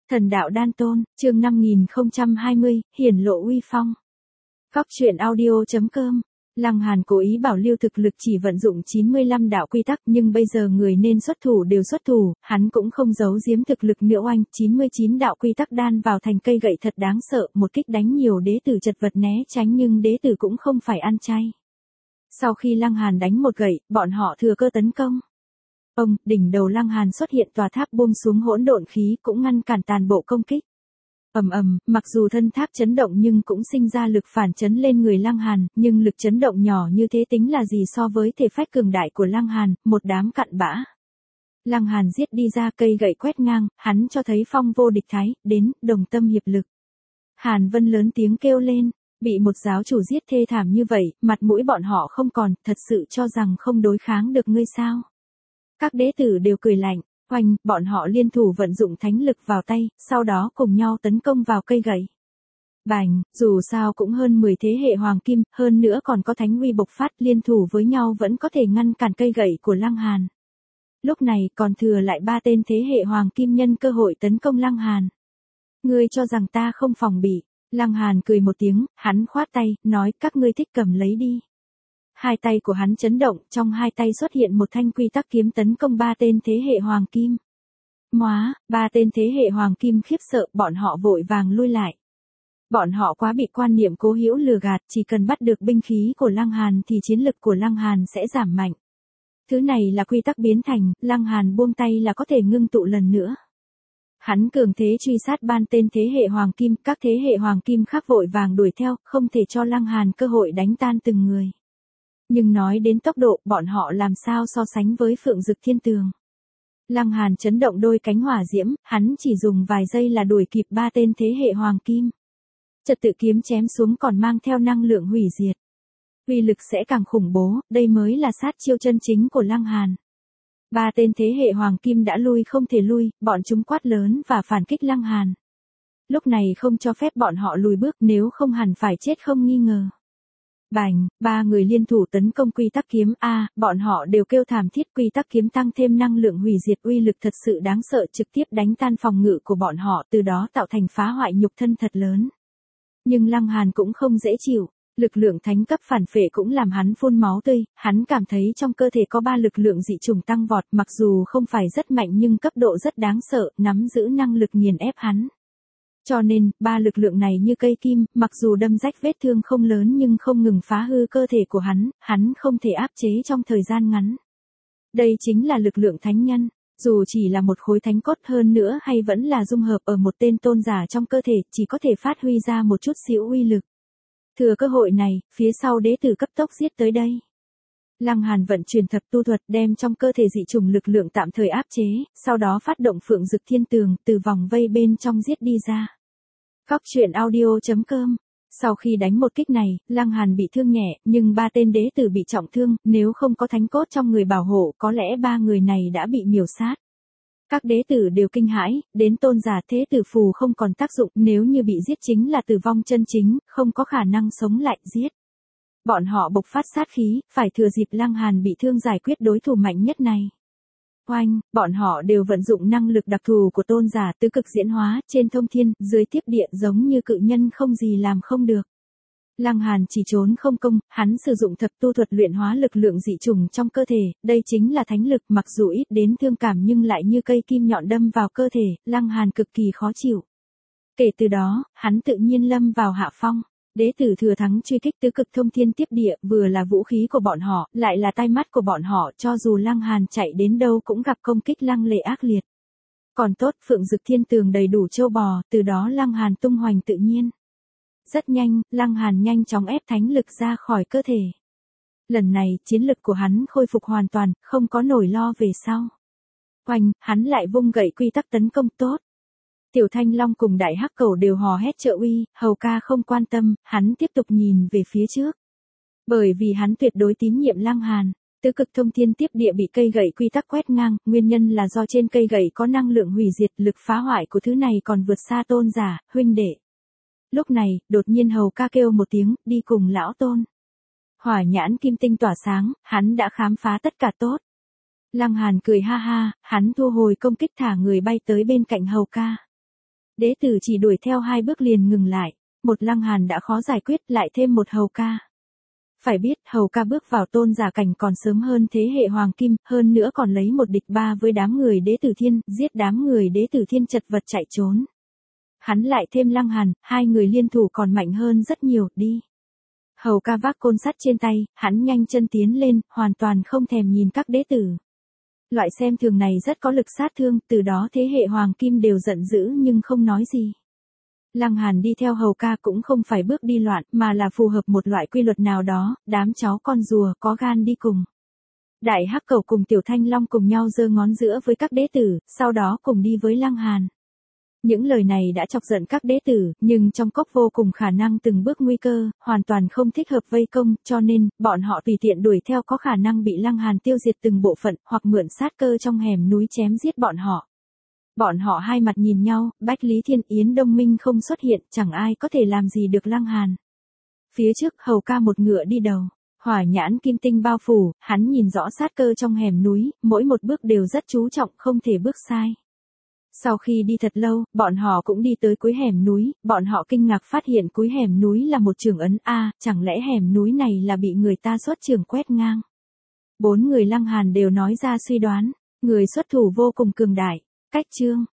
Thần đạo đan tôn, chương 5020, hiển lộ uy phong. Góc truyện audio.com. Lăng Hàn cố ý bảo lưu thực lực chỉ vận dụng 95 đạo quy tắc, nhưng bây giờ người nên xuất thủ đều xuất thủ, hắn cũng không giấu giếm thực lực nữa oanh, 99 đạo quy tắc đan vào thành cây gậy thật đáng sợ, một kích đánh nhiều đế tử chật vật né tránh nhưng đế tử cũng không phải ăn chay. Sau khi Lăng Hàn đánh một gậy, bọn họ thừa cơ tấn công. Đỉnh đầu Lăng Hàn xuất hiện tòa tháp buông xuống hỗn độn khí cũng ngăn cản toàn bộ công kích. Mặc dù thân tháp chấn động nhưng cũng sinh ra lực phản chấn lên người Lăng Hàn, nhưng lực chấn động nhỏ như thế tính là gì so với thể phách cường đại của Lăng Hàn, một đám cặn bã. Lăng Hàn giết đi ra cây gậy quét ngang, hắn cho thấy phong vô địch thái, đến, đồng tâm hiệp lực. Hàn Vân lớn tiếng kêu lên, bị một giáo chủ giết thê thảm như vậy, mặt mũi bọn họ không còn, thật sự cho rằng không đối kháng được ngươi sao? Các đế tử đều cười lạnh, bọn họ liên thủ vận dụng thánh lực vào tay, sau đó cùng nhau tấn công vào cây gậy. Bành, dù sao cũng hơn 10 thế hệ hoàng kim, hơn nữa còn có thánh uy bộc phát, liên thủ với nhau vẫn có thể ngăn cản cây gậy của Lăng Hàn. Lúc này còn thừa lại 3 tên thế hệ hoàng kim nhân cơ hội tấn công Lăng Hàn. Ngươi cho rằng ta không phòng bị? Lăng Hàn cười một tiếng, hắn khoát tay, nói các ngươi thích cầm lấy đi. Hai tay của hắn chấn động, trong hai tay xuất hiện một thanh quy tắc kiếm tấn công 3 tên thế hệ hoàng kim. 3 tên thế hệ hoàng kim khiếp sợ, bọn họ vội vàng lui lại. Bọn họ quá bị quan niệm cố hữu lừa gạt, chỉ cần bắt được binh khí của Lăng Hàn thì chiến lực của Lăng Hàn sẽ giảm mạnh. Thứ này là quy tắc biến thành, Lăng Hàn buông tay là có thể ngưng tụ lần nữa. Hắn cường thế truy sát 3 tên thế hệ hoàng kim, các thế hệ hoàng kim khác vội vàng đuổi theo, không thể cho Lăng Hàn cơ hội đánh tan từng người. Nhưng nói đến tốc độ, bọn họ làm sao so sánh với Phượng Dực Thiên Tường. Lăng Hàn chấn động đôi cánh hỏa diễm, hắn chỉ dùng vài giây là đuổi kịp 3 tên thế hệ hoàng kim. Trật tự kiếm chém xuống còn mang theo năng lượng hủy diệt. Uy lực sẽ càng khủng bố, đây mới là sát chiêu chân chính của Lăng Hàn. 3 tên thế hệ hoàng kim đã lui không thể lui, bọn chúng quát lớn và phản kích Lăng Hàn. Lúc này không cho phép bọn họ lùi bước, nếu không hẳn phải chết không nghi ngờ. Bành, 3 người liên thủ tấn công quy tắc kiếm bọn họ đều kêu thảm thiết, quy tắc kiếm tăng thêm năng lượng hủy diệt, uy lực thật sự đáng sợ, trực tiếp đánh tan phòng ngự của bọn họ, từ đó tạo thành phá hoại nhục thân thật lớn. Nhưng Lăng Hàn cũng không dễ chịu, lực lượng thánh cấp phản phệ cũng làm hắn phun máu tươi, hắn cảm thấy trong cơ thể có 3 lực lượng dị chủng tăng vọt, mặc dù không phải rất mạnh nhưng cấp độ rất đáng sợ, nắm giữ năng lực nghiền ép hắn. Cho nên, 3 lực lượng này như cây kim, mặc dù đâm rách vết thương không lớn nhưng không ngừng phá hư cơ thể của hắn không thể áp chế trong thời gian ngắn. Đây chính là lực lượng thánh nhân, dù chỉ là một khối thánh cốt hơn nữa hay vẫn là dung hợp ở một tên tôn giả trong cơ thể, chỉ có thể phát huy ra một chút xíu uy lực. Thừa cơ hội này, phía sau đế tử cấp tốc giết tới đây. Lăng Hàn vận chuyển thập tu thuật đem trong cơ thể dị chủng lực lượng tạm thời áp chế, sau đó phát động Phượng Dực Thiên Tường từ vòng vây bên trong giết đi ra. Góc truyện audio.com. Sau khi đánh một kích này, Lăng Hàn bị thương nhẹ, nhưng 3 tên đế tử bị trọng thương, nếu không có thánh cốt trong người bảo hộ, có lẽ 3 người này đã bị miểu sát. Các đế tử đều kinh hãi, đến tôn giả thế tử phù không còn tác dụng, nếu như bị giết chính là tử vong chân chính, không có khả năng sống lại giết. Bọn họ bộc phát sát khí, phải thừa dịp Lăng Hàn bị thương giải quyết đối thủ mạnh nhất này. Bọn họ đều vận dụng năng lực đặc thù của tôn giả tứ cực diễn hóa, trên thông thiên, dưới tiếp địa, giống như cự nhân không gì làm không được. Lăng Hàn chỉ trốn không công, hắn sử dụng thập tu thuật luyện hóa lực lượng dị chủng trong cơ thể, đây chính là thánh lực, mặc dù ít đến thương cảm nhưng lại như cây kim nhọn đâm vào cơ thể, Lăng Hàn cực kỳ khó chịu. Kể từ đó, hắn tự nhiên lâm vào hạ phong. Đế tử thừa thắng truy kích tứ cực thông thiên tiếp địa, vừa là vũ khí của bọn họ, lại là tai mắt của bọn họ, cho dù Lăng Hàn chạy đến đâu cũng gặp công kích lăng lệ ác liệt. Còn tốt, Phượng Dực Thiên Tường đầy đủ châu bò, từ đó Lăng Hàn tung hoành tự nhiên. Rất nhanh, Lăng Hàn nhanh chóng ép thánh lực ra khỏi cơ thể. Lần này, chiến lực của hắn khôi phục hoàn toàn, không có nỗi lo về sau. Hắn lại vung gậy quy tắc tấn công tốt. Tiểu Thanh Long cùng Đại Hắc Cẩu đều hò hét trợ uy, Hầu ca không quan tâm, hắn tiếp tục nhìn về phía trước. Bởi vì hắn tuyệt đối tín nhiệm Lăng Hàn, tứ cực thông thiên tiếp địa bị cây gậy quy tắc quét ngang, nguyên nhân là do trên cây gậy có năng lượng hủy diệt, lực phá hoại của thứ này còn vượt xa tôn giả, huynh đệ. Lúc này, đột nhiên Hầu ca kêu một tiếng, đi cùng lão tôn. Hỏa nhãn kim tinh tỏa sáng, hắn đã khám phá tất cả tốt. Lăng Hàn cười ha ha, hắn thu hồi công kích thả người bay tới bên cạnh Hầu ca. Đế tử chỉ đuổi theo 2 bước liền ngừng lại. Một Lăng Hàn đã khó giải quyết, lại thêm một Hầu ca. Phải biết, Hầu ca bước vào tôn giả cảnh còn sớm hơn thế hệ Hoàng Kim, hơn nữa còn lấy 1 địch 3 với đám người Đế Tử Thiên, giết đám người Đế Tử Thiên chật vật chạy trốn. Hắn lại thêm Lăng Hàn, 2 người liên thủ còn mạnh hơn rất nhiều, đi. Hầu ca vác côn sắt trên tay, hắn nhanh chân tiến lên, hoàn toàn không thèm nhìn các đế tử. Loại xem thường này rất có lực sát thương, từ đó thế hệ Hoàng Kim đều giận dữ nhưng không nói gì. Lăng Hàn đi theo Hầu ca cũng không phải bước đi loạn, mà là phù hợp một loại quy luật nào đó, đám chó con rùa có gan đi cùng. Đại Hắc Cẩu cùng Tiểu Thanh Long cùng nhau giơ ngón giữa với các đế tử, sau đó cùng đi với Lăng Hàn. Những lời này đã chọc giận các đế tử, nhưng trong cốc vô cùng khả năng từng bước nguy cơ, hoàn toàn không thích hợp vây công, cho nên, bọn họ tùy tiện đuổi theo có khả năng bị Lăng Hàn tiêu diệt từng bộ phận, hoặc mượn sát cơ trong hẻm núi chém giết bọn họ. Bọn họ hai mặt nhìn nhau, Bách Lý Thiên Yến Đông Minh không xuất hiện, chẳng ai có thể làm gì được Lăng Hàn. Phía trước Hầu ca một ngựa đi đầu, hỏa nhãn kim tinh bao phủ, hắn nhìn rõ sát cơ trong hẻm núi, mỗi một bước đều rất chú trọng, không thể bước sai. Sau khi đi thật lâu, bọn họ cũng đi tới cuối hẻm núi, bọn họ kinh ngạc phát hiện cuối hẻm núi là một trường ấn A, chẳng lẽ hẻm núi này là bị người ta xuất trường quét ngang. 4 người Lăng Hàn đều nói ra suy đoán, người xuất thủ vô cùng cường đại, cách chương.